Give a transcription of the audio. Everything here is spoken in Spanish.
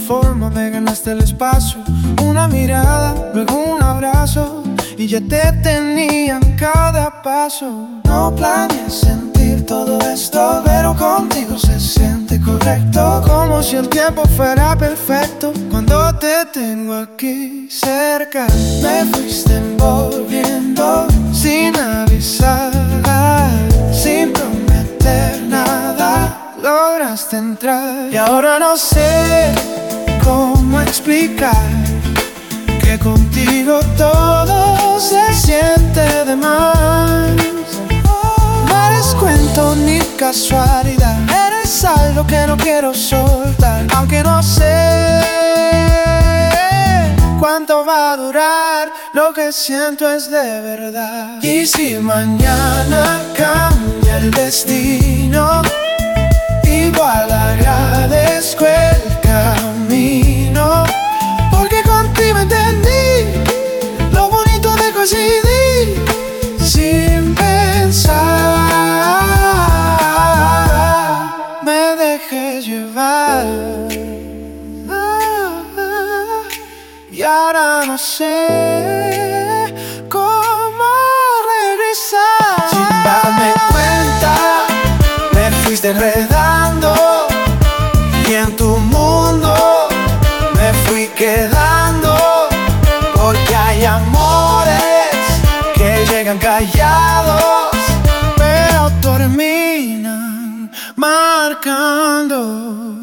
forma me ganaste el espacio. Una mirada, luego un abrazo, y ya te tenía en cada paso. No planeé sentir todo esto, pero contigo se siente correcto. Como si el tiempo fuera perfecto cuando te tengo aquí cerca. Me fuiste envolviendo sin avisar, sin prometer nada, lograste entrar. Y ahora no sé cómo explicar que contigo todo se siente de más. No eres cuento ni casualidad, eres algo que no quiero soltar. Aunque no sé cuánto va a durar, lo que siento es de verdad. Y si mañana cambia el destino, igual agradezco el camino, porque contigo entendí lo bonito de coincidir sin pensar. Me dejé llevar, y ahora no sé cómo regresar. Sin darme cuenta me fuiste enredando, y en tu mundo me fui quedando. Porque hay amores que llegan callados, pero terminan marcando.